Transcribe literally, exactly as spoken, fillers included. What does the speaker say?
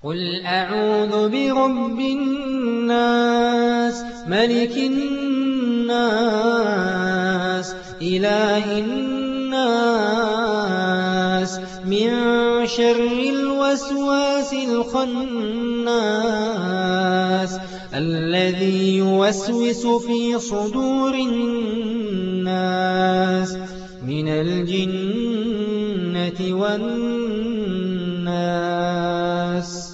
قل أعوذ برب الناس ملك الناس إله الناس من شر الوسواس الخناس الذي يوسوس في صدور الناس من الجنة والناس.